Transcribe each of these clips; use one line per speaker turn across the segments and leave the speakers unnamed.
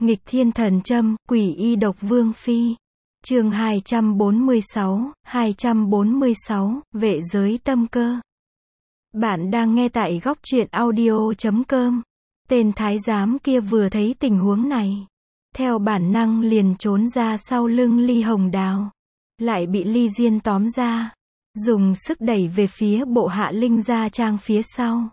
Nghịch thiên thần châm, quỷ y độc vương phi. Chương 246, vệ giới tâm cơ. Bạn đang nghe tại góc truyện audio.com. Tên thái giám kia vừa thấy tình huống này, theo bản năng liền trốn ra sau lưng Ly Hồng Đào. Lại bị Ly Diên tóm ra, dùng sức đẩy về phía bộ hạ Linh Gia Trang phía sau.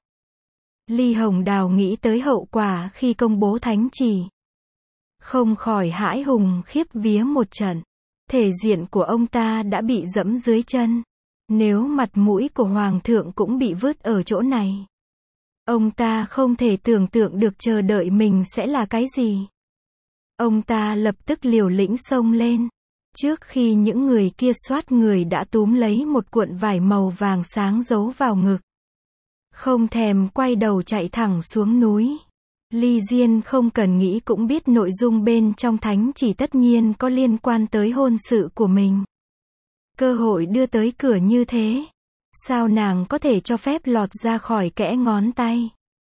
Ly Hồng Đào nghĩ tới hậu quả khi công bố thánh chỉ, không khỏi hãi hùng khiếp vía một trận. Thể diện của ông ta đã bị dẫm dưới chân. Nếu mặt mũi của Hoàng thượng cũng bị vứt ở chỗ này, ông ta không thể tưởng tượng được chờ đợi mình sẽ là cái gì. Ông ta lập tức liều lĩnh xông lên. Trước khi những người kia soát người đã túm lấy một cuộn vải màu vàng sáng giấu vào ngực. Không thèm quay đầu chạy thẳng xuống núi. Ly Diên không cần nghĩ cũng biết nội dung bên trong thánh chỉ tất nhiên có liên quan tới hôn sự của mình. Cơ hội đưa tới cửa như thế, sao nàng có thể cho phép lọt ra khỏi kẽ ngón tay.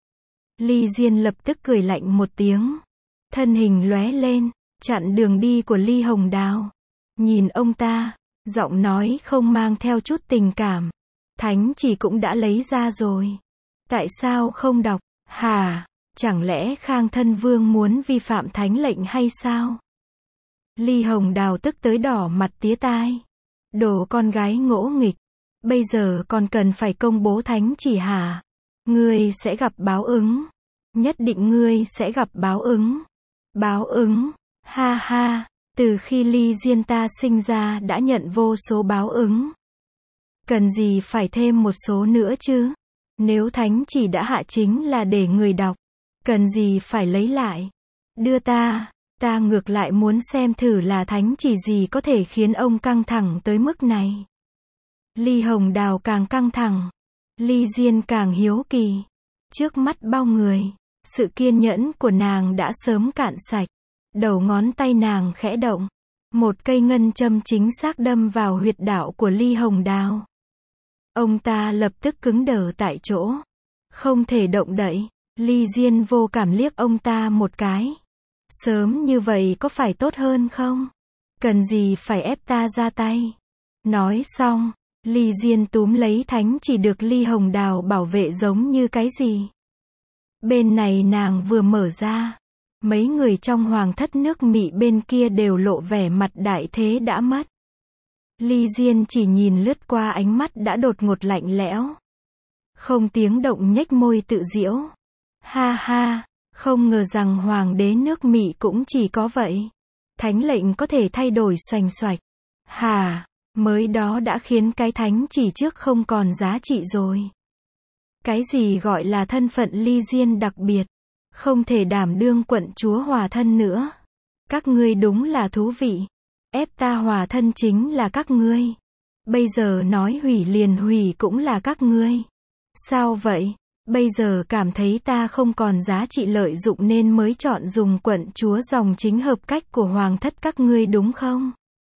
Ly Diên lập tức cười lạnh một tiếng. Thân hình lóe lên, chặn đường đi của Ly Hồng Đào. Nhìn ông ta, giọng nói không mang theo chút tình cảm. Thánh chỉ cũng đã lấy ra rồi. Tại sao không đọc? Hả? Chẳng lẽ Khang Thân Vương muốn vi phạm thánh lệnh hay sao? Ly Hồng Đào tức tới đỏ mặt tía tai. Đồ con gái ngỗ nghịch. Bây giờ còn cần phải công bố thánh chỉ hả? Ngươi sẽ gặp báo ứng. Nhất định ngươi sẽ gặp báo ứng. Báo ứng? Ha ha. Từ khi Ly Diên ta sinh ra đã nhận vô số báo ứng. Cần gì phải thêm một số nữa chứ? Nếu thánh chỉ đã hạ chính là để người đọc. Cần gì phải lấy lại? Đưa ta ngược lại muốn xem thử là thánh chỉ gì có thể khiến ông căng thẳng tới mức này. Ly Hồng Đào càng căng thẳng. Ly Diên càng hiếu kỳ. Trước mắt bao người, sự kiên nhẫn của nàng đã sớm cạn sạch. Đầu ngón tay nàng khẽ động. Một cây ngân châm chính xác đâm vào huyệt đạo của Ly Hồng Đào. Ông ta lập tức cứng đờ tại chỗ. Không thể động đậy. Ly Diên vô cảm liếc ông ta một cái. Sớm như vậy có phải tốt hơn không? Cần gì phải ép ta ra tay? Nói xong, Ly Diên túm lấy thánh chỉ được Ly Hồng Đào bảo vệ giống như cái gì. Bên này nàng vừa mở ra. Mấy người trong hoàng thất nước Mị bên kia đều lộ vẻ mặt đại thế đã mất. Ly Diên chỉ nhìn lướt qua ánh mắt đã đột ngột lạnh lẽo. Không tiếng động nhếch môi tự giễu. Ha ha, không ngờ rằng hoàng đế nước Mị cũng chỉ có vậy. Thánh lệnh có thể thay đổi xoành xoạch. Hà, mới đó đã khiến cái thánh chỉ trước không còn giá trị rồi. Cái gì gọi là thân phận Ly Diên đặc biệt, không thể đảm đương quận chúa hòa thân nữa. Các ngươi đúng là thú vị. Ép ta hòa thân chính là các ngươi. Bây giờ nói hủy liền hủy cũng là các ngươi. Sao vậy? Bây giờ cảm thấy ta không còn giá trị lợi dụng nên mới chọn dùng quận chúa dòng chính hợp cách của hoàng thất các ngươi đúng không?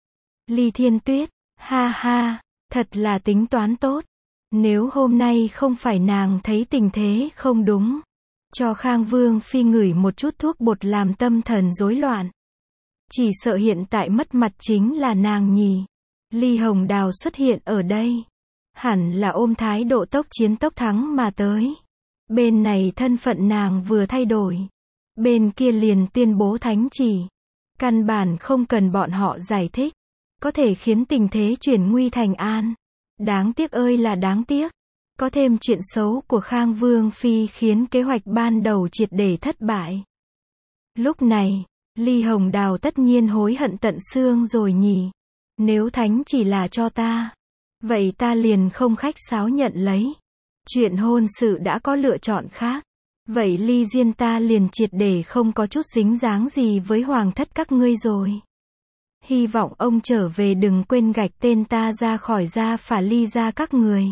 Ly Thiên Tuyết, ha ha, thật là tính toán tốt. Nếu hôm nay không phải nàng thấy tình thế không đúng, cho Khang Vương phi ngửi một chút thuốc bột làm tâm thần rối loạn, chỉ sợ hiện tại mất mặt chính là nàng nhỉ. Ly Hồng Đào xuất hiện ở đây, hẳn là ôm thái độ tốc chiến tốc thắng mà tới. Bên này thân phận nàng vừa thay đổi, bên kia liền tuyên bố thánh chỉ. Căn bản không cần bọn họ giải thích, có thể khiến tình thế chuyển nguy thành an. Đáng tiếc ơi là đáng tiếc. Có thêm chuyện xấu của Khang Vương phi khiến kế hoạch ban đầu triệt để thất bại. Lúc này, Ly Hồng Đào tất nhiên hối hận tận xương rồi nhỉ. Nếu thánh chỉ là cho ta, vậy ta liền không khách sáo nhận lấy. Chuyện hôn sự đã có lựa chọn khác. Vậy Ly Diên ta liền triệt để không có chút dính dáng gì với hoàng thất các ngươi rồi. Hy vọng ông trở về đừng quên gạch tên ta ra khỏi gia phả Ly gia các người.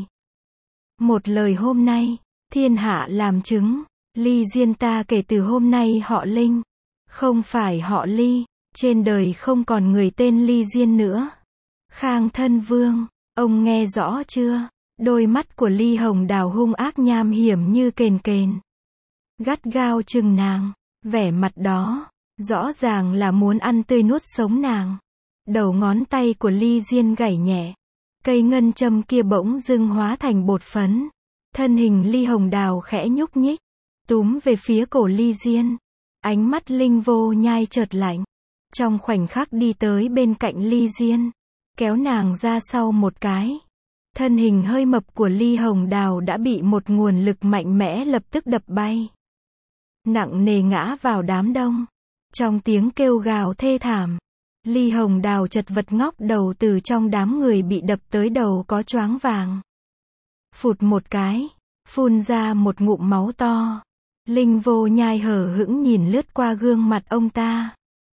Một lời hôm nay, thiên hạ làm chứng. Ly Diên ta kể từ hôm nay họ Linh, không phải họ Ly. Trên đời không còn người tên Ly Diên nữa. Khang Thân Vương, ông nghe rõ chưa? Đôi mắt của Ly Hồng Đào hung ác nham hiểm như kền kền. Gắt gao chừng nàng. Vẻ mặt đó, Rõ ràng là muốn ăn tươi nuốt sống nàng. Đầu ngón tay của Ly Diên gảy nhẹ. Cây ngân châm kia bỗng dưng hóa thành bột phấn. Thân hình Ly Hồng Đào khẽ nhúc nhích, túm về phía cổ Ly Diên. Ánh mắt Linh Vô Nhai chợt lạnh. Trong khoảnh khắc đi tới bên cạnh Ly Diên, kéo nàng ra sau một cái. Thân hình hơi mập của Ly Hồng Đào đã bị một nguồn lực mạnh mẽ lập tức đập bay. Nặng nề ngã vào đám đông. Trong tiếng kêu gào thê thảm, Ly Hồng Đào chật vật ngóc đầu từ trong đám người bị đập tới đầu có choáng váng. Phụt một cái, phun ra một ngụm máu to. Linh Vô Nhai hờ hững nhìn lướt qua gương mặt ông ta.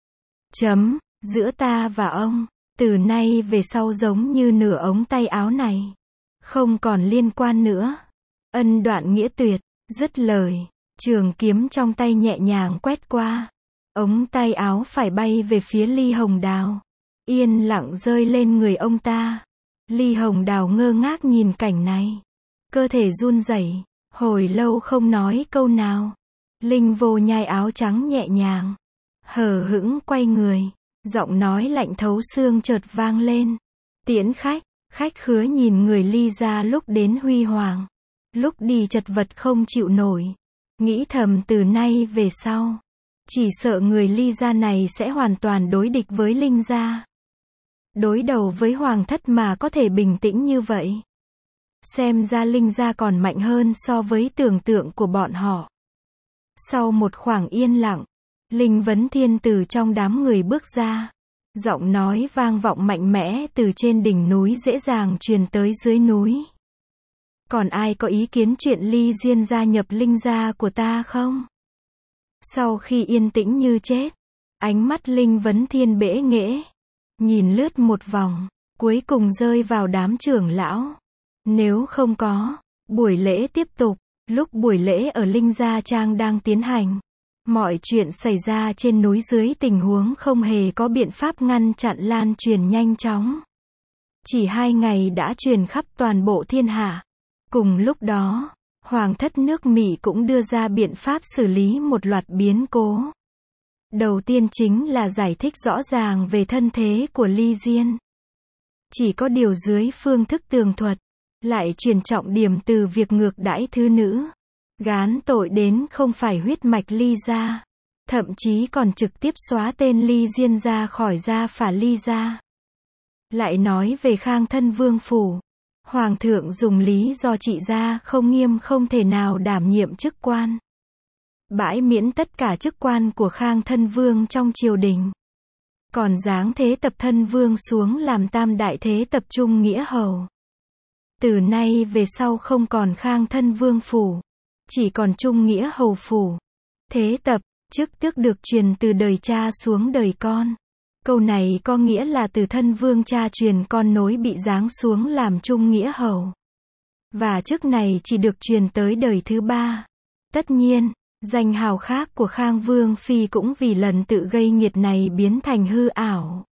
Giữa ta và ông, từ nay về sau giống như nửa ống tay áo này. Không còn liên quan nữa. Ân đoạn nghĩa tuyệt, dứt lời, trường kiếm trong tay nhẹ nhàng quét qua. Ống tay áo phải bay về phía Ly Hồng Đào. Yên lặng rơi lên người ông ta. Ly Hồng Đào ngơ ngác nhìn cảnh này. Cơ thể run rẩy, hồi lâu không nói câu nào. Linh Vô Nhai áo trắng nhẹ nhàng, hờ hững quay người. Giọng nói lạnh thấu xương chợt vang lên. Tiễn khách, khách khứa nhìn người Ly gia lúc đến huy hoàng. Lúc đi chật vật không chịu nổi. Nghĩ thầm từ nay về sau, chỉ sợ người Ly gia này sẽ hoàn toàn đối địch với Linh gia. Đối đầu với hoàng thất mà có thể bình tĩnh như vậy. Xem ra Linh gia còn mạnh hơn so với tưởng tượng của bọn họ. Sau một khoảng yên lặng, Linh Vấn Thiên từ trong đám người bước ra. Giọng nói vang vọng mạnh mẽ từ trên đỉnh núi dễ dàng truyền tới dưới núi. Còn ai có ý kiến chuyện Ly Diên gia nhập Linh gia của ta không? Sau khi yên tĩnh như chết, ánh mắt Linh Vấn Thiên bẽ nghễ, nhìn lướt một vòng, cuối cùng rơi vào đám trưởng lão. Nếu không có, buổi lễ tiếp tục. Lúc buổi lễ ở Linh Gia Trang đang tiến hành, mọi chuyện xảy ra trên núi dưới tình huống không hề có biện pháp ngăn chặn lan truyền nhanh chóng. Chỉ 2 ngày đã truyền khắp toàn bộ thiên hạ. Cùng lúc đó, Hoàng thất nước Mỹ cũng đưa ra biện pháp xử lý một loạt biến cố. Đầu tiên chính là giải thích rõ ràng về thân thế của Ly Diên. Chỉ có điều dưới phương thức tường thuật, lại truyền trọng điểm từ việc ngược đãi thứ nữ. Gán tội đến không phải huyết mạch Ly gia. Thậm chí còn trực tiếp xóa tên Ly Diên ra khỏi gia phả Ly gia. Lại nói về Khang Thân Vương phủ. Hoàng thượng dùng lý do trị gia không nghiêm không thể nào đảm nhiệm chức quan. Bãi miễn tất cả chức quan của Khang Thân Vương trong triều đình. Còn giáng Thế Tập Thân Vương xuống làm tam đại thế tập trung nghĩa hầu. Từ nay về sau không còn Khang Thân Vương phủ, chỉ còn Trung Nghĩa Hầu phủ. Thế tập, chức tước được truyền từ đời cha xuống đời con. Câu này có nghĩa là từ thân vương cha truyền con nối bị giáng xuống làm Trung Nghĩa Hầu. Và chức này chỉ được truyền tới đời thứ 3. Tất nhiên, danh hào khác của Khang Vương Phi cũng vì lần tự gây nghiệt này biến thành hư ảo.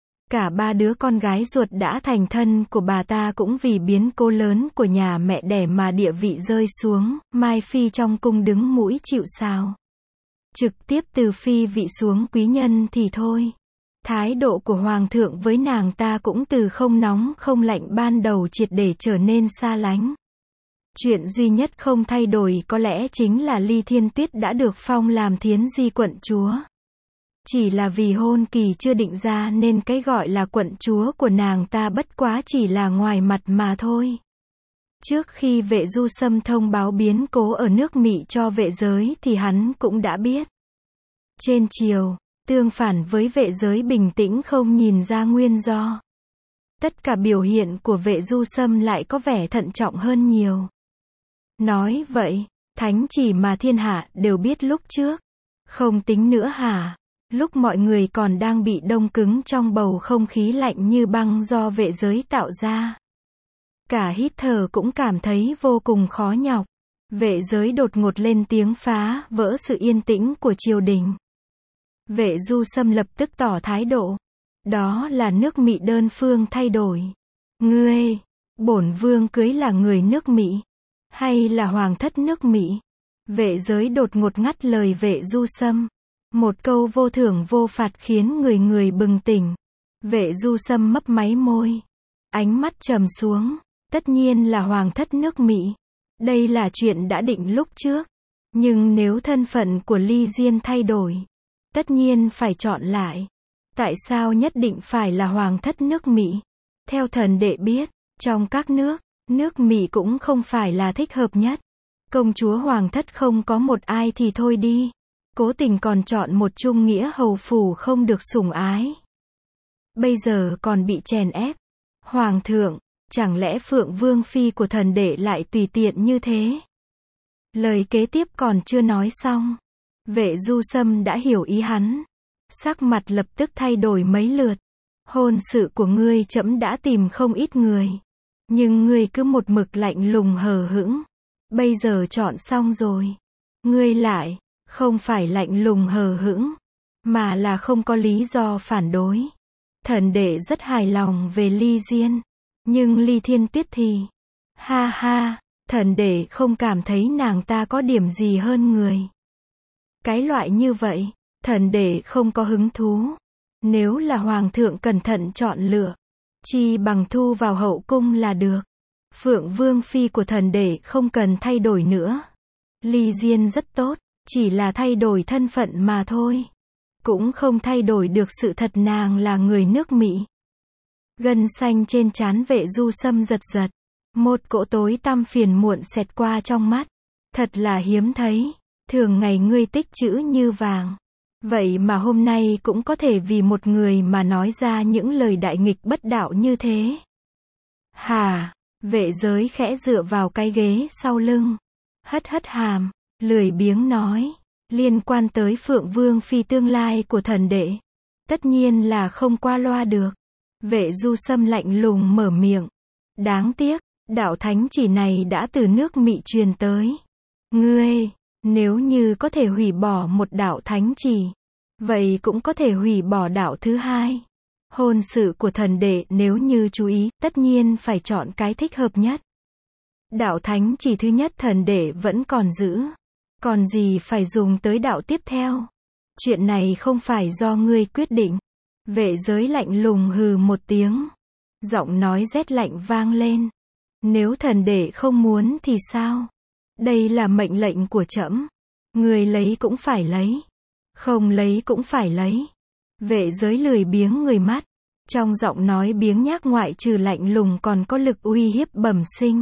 Cả 3 đứa con gái ruột đã thành thân của bà ta cũng vì biến cố lớn của nhà mẹ đẻ mà địa vị rơi xuống. Mai Phi trong cung đứng mũi chịu sào. Trực tiếp từ phi vị xuống quý nhân thì thôi. Thái độ của Hoàng thượng với nàng ta cũng từ không nóng không lạnh ban đầu triệt để trở nên xa lánh. Chuyện duy nhất không thay đổi có lẽ chính là Ly Thiên Tuyết đã được phong làm Thiến Di quận chúa. Chỉ là vì hôn kỳ chưa định ra nên cái gọi là quận chúa của nàng ta bất quá chỉ là ngoài mặt mà thôi. Trước khi Vệ Du Sâm thông báo biến cố ở nước Mỹ cho vệ giới thì hắn cũng đã biết. Trên triều, tương phản với vệ giới bình tĩnh không nhìn ra nguyên do. Tất cả biểu hiện của Vệ Du Sâm lại có vẻ thận trọng hơn nhiều. Nói vậy, thánh chỉ mà thiên hạ đều biết lúc trước. Không tính nữa hả? Lúc mọi người còn đang bị đông cứng trong bầu không khí lạnh như băng do vệ giới tạo ra. Cả hít thở cũng cảm thấy vô cùng khó nhọc. Vệ giới đột ngột lên tiếng phá vỡ sự yên tĩnh của triều đình. Vệ Du Sâm lập tức tỏ thái độ. Đó là nước Mỹ đơn phương thay đổi. Ngươi, bổn vương cưới là người nước Mỹ, hay là hoàng thất nước Mỹ? Vệ giới đột ngột ngắt lời Vệ Du Sâm. Một câu vô thưởng vô phạt khiến người người bừng tỉnh. Vệ Du Sâm mấp máy môi. Ánh mắt trầm xuống. Tất nhiên là hoàng thất nước Mỹ. Đây là chuyện đã định lúc trước. Nhưng nếu thân phận của Ly Diên thay đổi, tất nhiên phải chọn lại. Tại sao nhất định phải là hoàng thất nước Mỹ? Theo thần đệ biết, trong các nước Mỹ cũng không phải là thích hợp nhất. Công chúa hoàng thất không có một ai thì thôi đi. Cố tình còn chọn một trung nghĩa hầu phủ không được sủng ái. Bây giờ còn bị chèn ép. Hoàng thượng, chẳng lẽ Phượng Vương Phi của thần đệ lại tùy tiện như thế? Lời kế tiếp còn chưa nói xong. Vệ Du Sâm đã hiểu ý hắn. Sắc mặt lập tức thay đổi mấy lượt. Hôn sự của ngươi trẫm đã tìm không ít người. Nhưng ngươi cứ một mực lạnh lùng hờ hững. Bây giờ chọn xong rồi. Ngươi lại, không phải lạnh lùng hờ hững, mà là không có lý do phản đối. Thần đệ rất hài lòng về Ly Diên. Nhưng Ly Thiên Tuyết thì, ha ha, thần đệ không cảm thấy nàng ta có điểm gì hơn người. Cái loại như vậy, thần đệ không có hứng thú. Nếu là hoàng thượng cẩn thận chọn lựa, chi bằng thu vào hậu cung là được. Phượng Vương Phi của thần đệ không cần thay đổi nữa. Ly Diên rất tốt, chỉ là thay đổi thân phận mà thôi. Cũng không thay đổi được sự thật nàng là người nước Mỹ. Gân xanh trên trán Vệ Du Sâm giật giật. Một cỗ tối tăm phiền muộn xẹt qua trong mắt. Thật là hiếm thấy. Thường ngày ngươi tích trữ như vàng. Vậy mà hôm nay cũng có thể vì một người mà nói ra những lời đại nghịch bất đạo như thế. Hà, Vệ Giới khẽ dựa vào cái ghế sau lưng. Hất hất hàm, lười biếng nói. Liên quan tới Phượng Vương Phi tương lai của thần đệ. Tất nhiên là không qua loa được. Vệ Du Sâm lạnh lùng mở miệng. Đáng tiếc, đạo thánh chỉ này đã từ nước Mỹ truyền tới. Ngươi, nếu như có thể hủy bỏ một đạo thánh chỉ, vậy cũng có thể hủy bỏ đạo thứ hai. Hôn sự của thần đệ nếu như chú ý, tất nhiên phải chọn cái thích hợp nhất. Đạo thánh chỉ thứ nhất thần đệ vẫn còn giữ. Còn gì phải dùng tới đạo tiếp theo? Chuyện này không phải do ngươi quyết định. Vệ Giới lạnh lùng hừ một tiếng. Giọng nói rét lạnh vang lên. Nếu thần đệ không muốn thì sao? Đây là mệnh lệnh của trẫm. Người lấy cũng phải lấy. Không lấy cũng phải lấy. Vệ Giới lười biếng người mắt. Trong giọng nói biếng nhác ngoại trừ lạnh lùng còn có lực uy hiếp bẩm sinh.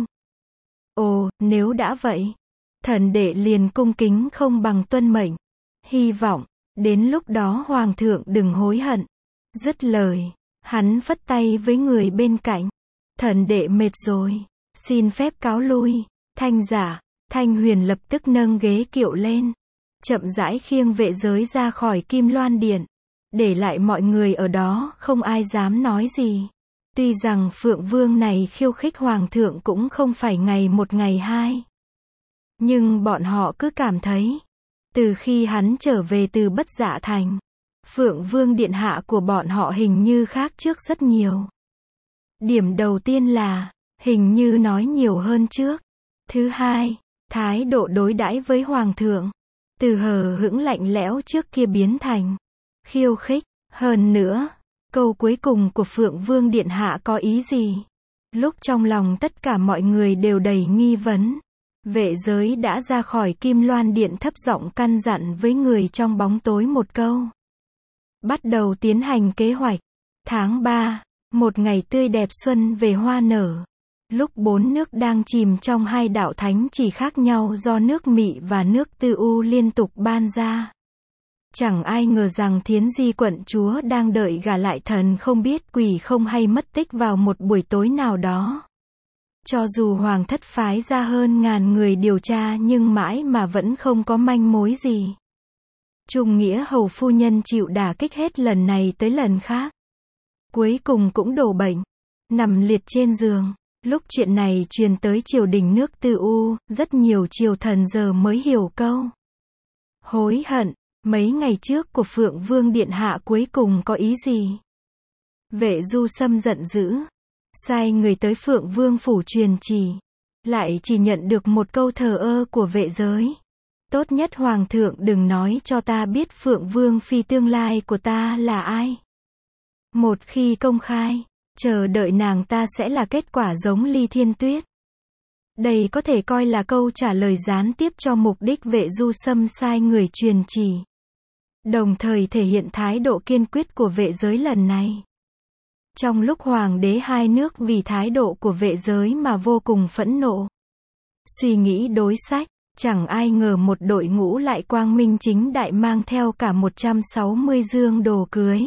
Ồ, nếu đã vậy, thần đệ liền cung kính không bằng tuân mệnh. Hy vọng, đến lúc đó hoàng thượng đừng hối hận. Dứt lời, hắn phất tay với người bên cạnh. Thần đệ mệt rồi, xin phép cáo lui. Thanh Giả, Thanh Huyền lập tức nâng ghế kiệu lên. Chậm rãi khiêng Vệ Giới ra khỏi Kim Loan Điện. Để lại mọi người ở đó không ai dám nói gì. Tuy rằng Phượng Vương này khiêu khích hoàng thượng cũng không phải ngày một ngày hai. Nhưng bọn họ cứ cảm thấy, từ khi hắn trở về từ Bất Dạ Thành, Phượng Vương điện hạ của bọn họ hình như khác trước rất nhiều. Điểm đầu tiên là, hình như nói nhiều hơn trước. Thứ hai, thái độ đối đãi với hoàng thượng, từ hờ hững lạnh lẽo trước kia biến thành khiêu khích. Hơn nữa, câu cuối cùng của Phượng Vương điện hạ có ý gì? Lúc trong lòng tất cả mọi người đều đầy nghi vấn, Vệ Giới đã ra khỏi Kim Loan Điện thấp giọng căn dặn với người trong bóng tối một câu. Bắt đầu tiến hành kế hoạch. Tháng 3, một ngày tươi đẹp xuân về hoa nở. Lúc bốn nước đang chìm trong hai đạo thánh chỉ khác nhau do nước Mỹ và nước Tư U liên tục ban ra. Chẳng ai ngờ rằng Thiến Di quận chúa đang đợi gả lại thần không biết quỷ không hay mất tích vào một buổi tối nào đó. Cho dù hoàng thất phái ra hơn ngàn người điều tra nhưng mãi mà vẫn không có manh mối gì. Trung nghĩa hầu phu nhân chịu đả kích hết lần này tới lần khác. Cuối cùng cũng đổ bệnh, nằm liệt trên giường. Lúc chuyện này truyền tới triều đình nước Tư U, rất nhiều triều thần giờ mới hiểu câu hối hận mấy ngày trước của Phượng Vương điện hạ cuối cùng có ý gì. Vệ Du Sâm giận dữ, sai người tới Phượng Vương phủ truyền chỉ, lại chỉ nhận được một câu thờ ơ của Vệ Giới. Tốt nhất hoàng thượng đừng nói cho ta biết Phượng Vương Phi tương lai của ta là ai. Một khi công khai, chờ đợi nàng ta sẽ là kết quả giống Ly Thiên Tuyết. Đây có thể coi là câu trả lời gián tiếp cho mục đích Vệ Du Sâm sai người truyền chỉ. Đồng thời thể hiện thái độ kiên quyết của vệ giới lần này. Trong lúc hoàng đế hai nước vì thái độ của vệ giới mà vô cùng phẫn nộ. Suy nghĩ đối sách, chẳng ai ngờ một đội ngũ lại quang minh chính đại mang theo cả 160 dương đồ cưới.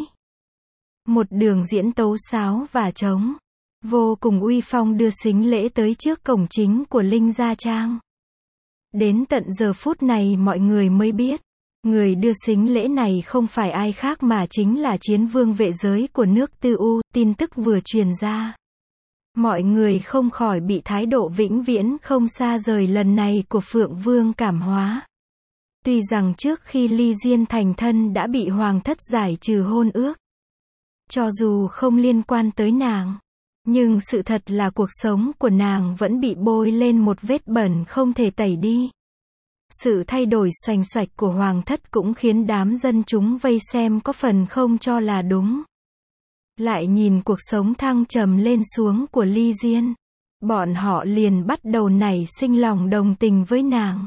Một đường diễn tấu sáo và trống. Vô cùng uy phong đưa sính lễ tới trước cổng chính của Linh Gia Trang. Đến tận giờ phút này mọi người mới biết. Người đưa sính lễ này không phải ai khác mà chính là chiến vương vệ giới của nước Tư U. Tin tức vừa truyền ra. Mọi người không khỏi bị thái độ vĩnh viễn không xa rời lần này của Phượng Vương cảm hóa. Tuy rằng trước khi Ly Diên thành thân đã bị hoàng thất giải trừ hôn ước. Cho dù không liên quan tới nàng. Nhưng sự thật là cuộc sống của nàng vẫn bị bôi lên một vết bẩn không thể tẩy đi. Sự thay đổi xoành xoạch của hoàng thất cũng khiến đám dân chúng vây xem có phần không cho là đúng. Lại nhìn cuộc sống thăng trầm lên xuống của Ly Diên. Bọn họ liền bắt đầu nảy sinh lòng đồng tình với nàng.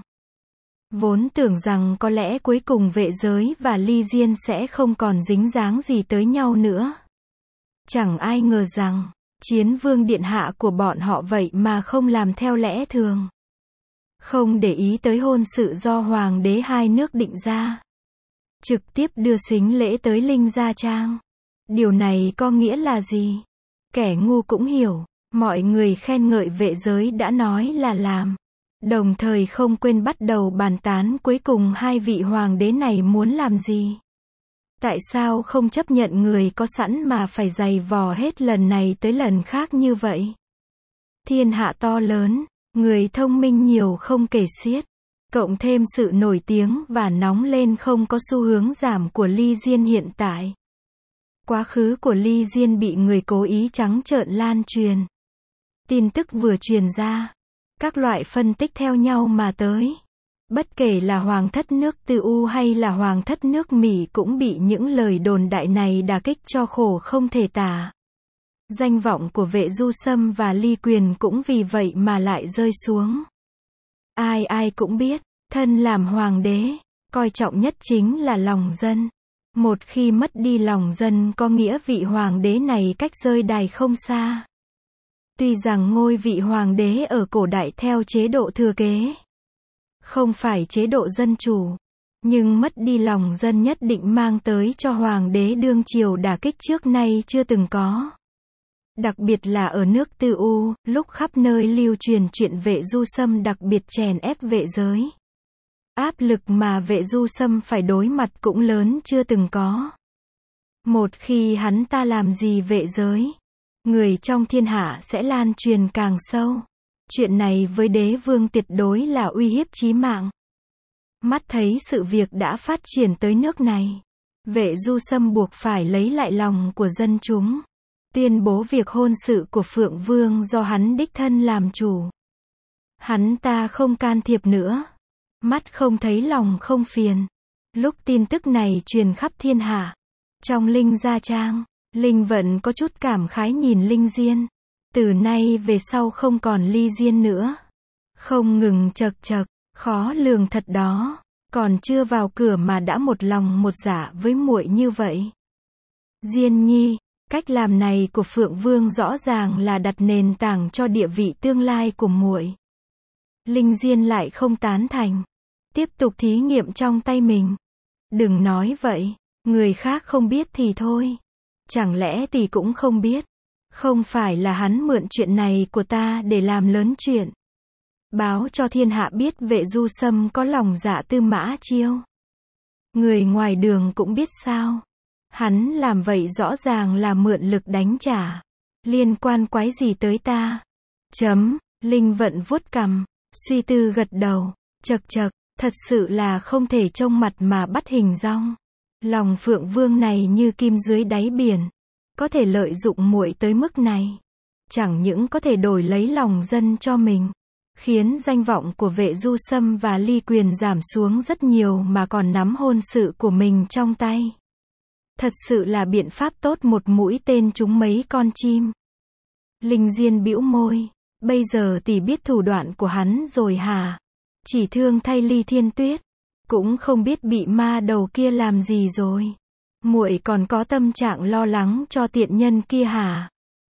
Vốn tưởng rằng có lẽ cuối cùng vệ giới và Ly Diên sẽ không còn dính dáng gì tới nhau nữa. Chẳng ai ngờ rằng, chiến vương điện hạ của bọn họ vậy mà không làm theo lẽ thường. Không để ý tới hôn sự do hoàng đế hai nước định ra. Trực tiếp đưa sính lễ tới Linh Gia Trang. Điều này có nghĩa là gì? Kẻ ngu cũng hiểu, mọi người khen ngợi vệ giới đã nói là làm. Đồng thời không quên bắt đầu bàn tán cuối cùng hai vị hoàng đế này muốn làm gì. Tại sao không chấp nhận người có sẵn mà phải giày vò hết lần này tới lần khác như vậy? Thiên hạ to lớn, người thông minh nhiều không kể xiết. Cộng thêm sự nổi tiếng và nóng lên không có xu hướng giảm của Ly Diên hiện tại. Quá khứ của Ly Diên bị người cố ý trắng trợn lan truyền. Tin tức vừa truyền ra. Các loại phân tích theo nhau mà tới. Bất kể là hoàng thất nước Tư U hay là hoàng thất nước Mỹ cũng bị những lời đồn đại này đả kích cho khổ không thể tả. Danh vọng của Vệ Du Sâm và Ly Quyền cũng vì vậy mà lại rơi xuống. Ai ai cũng biết, thân làm hoàng đế, coi trọng nhất chính là lòng dân. Một khi mất đi lòng dân có nghĩa vị hoàng đế này cách rơi đài không xa. Tuy rằng ngôi vị hoàng đế ở cổ đại theo chế độ thừa kế, không phải chế độ dân chủ, nhưng mất đi lòng dân nhất định mang tới cho hoàng đế đương triều đả kích trước nay chưa từng có. Đặc biệt là ở nước Tư U, lúc khắp nơi lưu truyền chuyện Vệ Du Sâm đặc biệt chèn ép vệ giới. Áp lực mà Vệ Du Sâm phải đối mặt cũng lớn chưa từng có. Một khi hắn ta làm gì vệ giới, người trong thiên hạ sẽ lan truyền càng sâu. Chuyện này với đế vương tuyệt đối là uy hiếp chí mạng. Mắt thấy sự việc đã phát triển tới nước này, Vệ Du Sâm buộc phải lấy lại lòng của dân chúng. Tuyên bố việc hôn sự của Phượng Vương do hắn đích thân làm chủ. Hắn ta không can thiệp nữa. Mắt không thấy lòng không phiền. Lúc tin tức này truyền khắp thiên hạ, trong Linh Gia Trang, Linh Vận có chút cảm khái nhìn Linh Diên. Từ nay về sau không còn Ly Diên nữa. Không ngừng chật chật, khó lường thật đó. Còn chưa vào cửa mà đã một lòng một dạ với muội như vậy. Diên nhi, cách làm này của Phượng Vương rõ ràng là đặt nền tảng cho địa vị tương lai của muội. Linh Diên lại không tán thành. Tiếp tục thí nghiệm trong tay mình. Đừng nói vậy, người khác không biết thì thôi. Chẳng lẽ tỷ cũng không biết? Không phải là hắn mượn chuyện này của ta để làm lớn chuyện. Báo cho thiên hạ biết Vệ Du Sâm có lòng dạ Tư Mã Chiêu. Người ngoài đường cũng biết sao. Hắn làm vậy rõ ràng là mượn lực đánh trả. Liên quan quái gì tới ta? Linh Vận vuốt cằm, suy tư gật đầu. Chật chật, thật sự là không thể trông mặt mà bắt hình dong. Lòng Phượng Vương này như kim dưới đáy biển. Có thể lợi dụng muội tới mức này. Chẳng những có thể đổi lấy lòng dân cho mình. khiến danh vọng của Vệ Du Sâm và Ly Quyền giảm xuống rất nhiều mà còn nắm hôn sự của mình trong tay. Thật sự là biện pháp tốt một mũi tên trúng mấy con chim. Linh Diên bĩu môi, bây giờ tỷ biết thủ đoạn của hắn rồi hả? Chỉ thương thay Ly Thiên Tuyết, cũng không biết bị ma đầu kia làm gì rồi. Muội còn có tâm trạng lo lắng cho tiện nhân kia hả?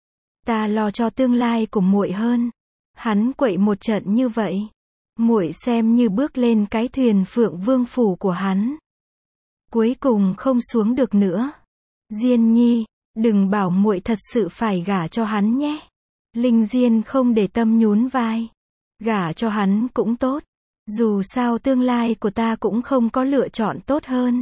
Ta lo cho tương lai của muội hơn. Hắn quậy một trận như vậy, muội xem như bước lên cái thuyền Phượng Vương phủ của hắn. Cuối cùng không xuống được nữa. Diên nhi, đừng bảo muội thật sự phải gả cho hắn nhé. Linh Diên không để tâm nhún vai. Gả cho hắn cũng tốt. Dù sao tương lai của ta cũng không có lựa chọn tốt hơn.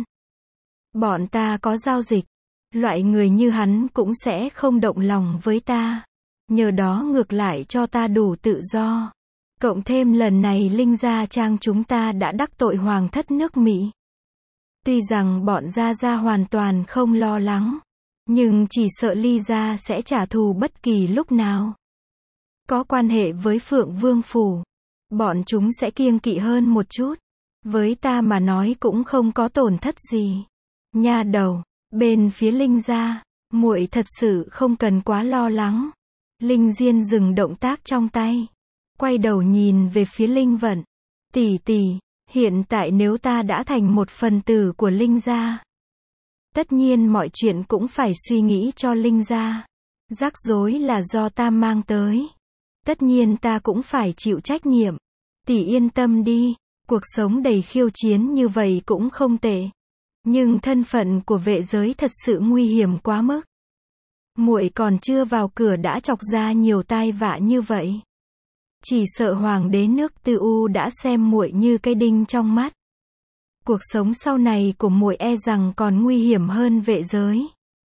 Bọn ta có giao dịch. Loại người như hắn cũng sẽ không động lòng với ta. Nhờ đó ngược lại cho ta đủ tự do. Cộng thêm lần này Linh Gia Trang chúng ta đã đắc tội hoàng thất nước Mỹ. Tuy rằng bọn Gia Gia hoàn toàn không lo lắng, nhưng chỉ sợ Ly Gia sẽ trả thù bất kỳ lúc nào. Có quan hệ với Phượng Vương Phủ, bọn chúng sẽ kiêng kỵ hơn một chút. Với ta mà nói cũng không có tổn thất gì. Nha đầu, bên phía Linh Gia, muội thật sự không cần quá lo lắng. Linh Diên dừng động tác trong tay, quay đầu nhìn về phía Linh Vận. Tỷ tỷ, hiện tại nếu ta đã thành một phần tử của Linh Gia, tất nhiên mọi chuyện cũng phải suy nghĩ cho Linh Gia. Rắc rối là do ta mang tới. Tất nhiên ta cũng phải chịu trách nhiệm. Tỷ yên tâm đi, cuộc sống đầy khiêu chiến như vậy cũng không tệ. Nhưng thân phận của vệ giới thật sự nguy hiểm quá mức. Muội còn chưa vào cửa đã chọc ra nhiều tai vạ như vậy. Chỉ sợ hoàng đế nước Tư U đã xem muội như cái đinh trong mắt. Cuộc sống sau này của muội e rằng còn nguy hiểm hơn vệ giới.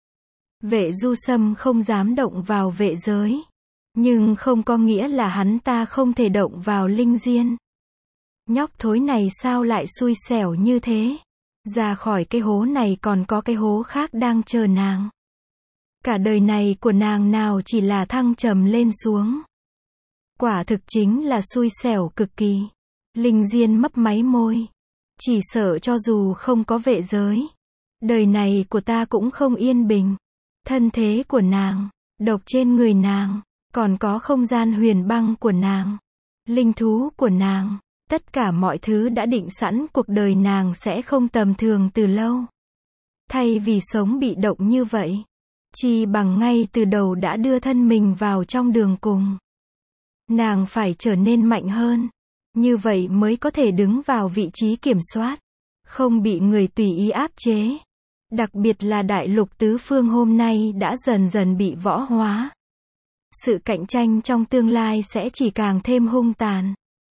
Vệ Du Sâm không dám động vào vệ giới, nhưng không có nghĩa là hắn ta không thể động vào Linh Diên. Nhóc thối này sao lại xui xẻo như thế? Ra khỏi cái hố này còn có cái hố khác đang chờ nàng. Cả đời này của nàng nào chỉ là thăng trầm lên xuống. Quả thực chính là xui xẻo cực kỳ. Linh Diên mấp máy môi. Chỉ sợ cho dù không có vệ giới, đời này của ta cũng không yên bình. Thân thế của nàng, độc trên người nàng, còn có không gian huyền băng của nàng, linh thú của nàng, tất cả mọi thứ đã định sẵn cuộc đời nàng sẽ không tầm thường từ lâu. Thay vì sống bị động như vậy, chi bằng ngay từ đầu đã đưa thân mình vào trong đường cùng. Nàng phải trở nên mạnh hơn, như vậy mới có thể đứng vào vị trí kiểm soát, không bị người tùy ý áp chế. Đặc biệt là đại lục tứ phương hôm nay đã dần dần bị võ hóa. Sự cạnh tranh trong tương lai sẽ chỉ càng thêm hung tàn.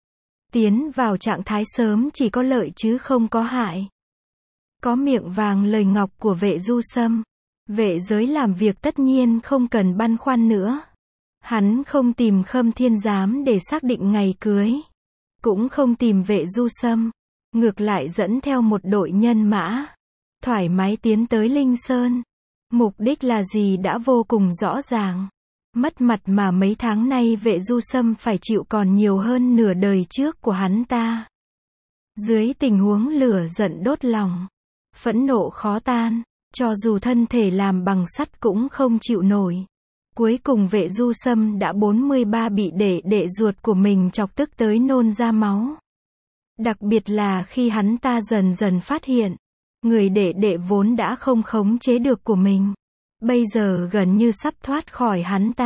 Tiến vào trạng thái sớm chỉ có lợi chứ không có hại. Có miệng vàng lời ngọc của vệ Du Sâm, vệ giới làm việc tất nhiên không cần băn khoăn nữa. Hắn không tìm Khâm Thiên Giám để xác định ngày cưới, cũng không tìm vệ Du Sâm, ngược lại dẫn theo một đội nhân mã, thoải mái tiến tới Linh Sơn. Mục đích là gì đã vô cùng rõ ràng. Mất mặt mà mấy tháng nay vệ Du Sâm phải chịu còn nhiều hơn nửa đời trước của hắn ta. Dưới tình huống lửa giận đốt lòng, phẫn nộ khó tan, cho dù thân thể làm bằng sắt cũng không chịu nổi. Cuối cùng vệ Du Sâm đã 43 bị đệ ruột của mình chọc tức tới nôn ra máu. Đặc biệt là khi hắn ta dần dần phát hiện, người đệ vốn đã không khống chế được của mình, bây giờ gần như sắp thoát khỏi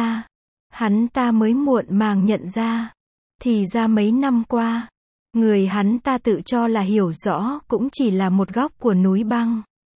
hắn ta mới muộn màng nhận ra. Thì ra mấy năm qua, người hắn ta tự cho là hiểu rõ cũng chỉ là một góc của núi băng.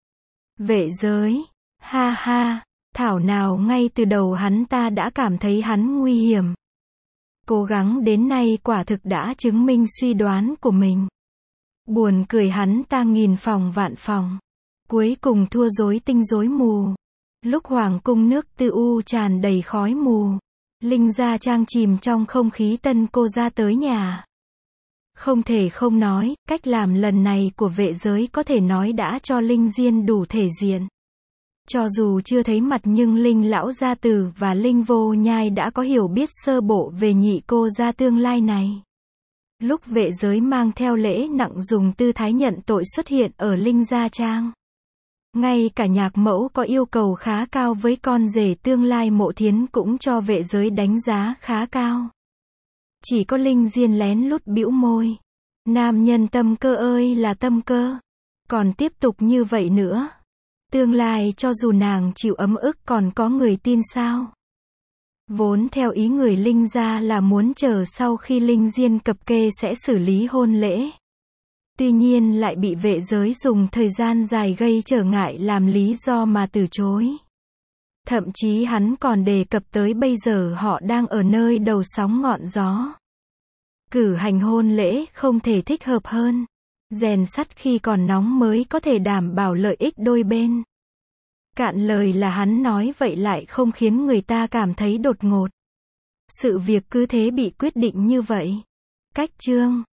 Vệ giới, ha ha, thảo nào ngay từ đầu hắn ta đã cảm thấy hắn nguy hiểm. Cố gắng đến nay quả thực đã chứng minh suy đoán của mình. Buồn cười hắn ta nghìn phòng vạn phòng, cuối cùng thua rối tinh rối mù. Lúc hoàng cung nước Tư U tràn đầy khói mù, Linh Gia Trang chìm trong không khí tân cô ra tới nhà. Không thể không nói, cách làm lần này của vệ giới có thể nói đã cho Linh Diên đủ thể diện. Cho dù chưa thấy mặt nhưng Linh Lão Gia Tử và Linh Vô Nhai đã có hiểu biết sơ bộ về nhị cô gia tương lai này. Lúc vệ giới mang theo lễ nặng dùng tư thái nhận tội xuất hiện ở Linh Gia Trang. Ngay cả nhạc mẫu có yêu cầu khá cao với con rể tương lai Mộ Thiến cũng cho vệ giới đánh giá khá cao. Chỉ có Linh Diên lén lút bĩu môi. Nam nhân tâm cơ ơi là tâm cơ. Còn tiếp tục như vậy nữa. Tương lai cho dù nàng chịu ấm ức còn có người tin sao? Vốn theo ý người Linh gia là muốn chờ sau khi Linh Diên cập kê sẽ xử lý hôn lễ. Tuy nhiên lại bị vệ giới dùng thời gian dài gây trở ngại làm lý do mà từ chối. Thậm chí hắn còn đề cập tới bây giờ họ đang ở nơi đầu sóng ngọn gió. Cử hành hôn lễ không thể thích hợp hơn. Rèn sắt khi còn nóng mới có thể đảm bảo lợi ích đôi bên. Cạn lời là hắn nói vậy lại không khiến người ta cảm thấy đột ngột. Sự việc cứ thế bị quyết định như vậy. Cách chương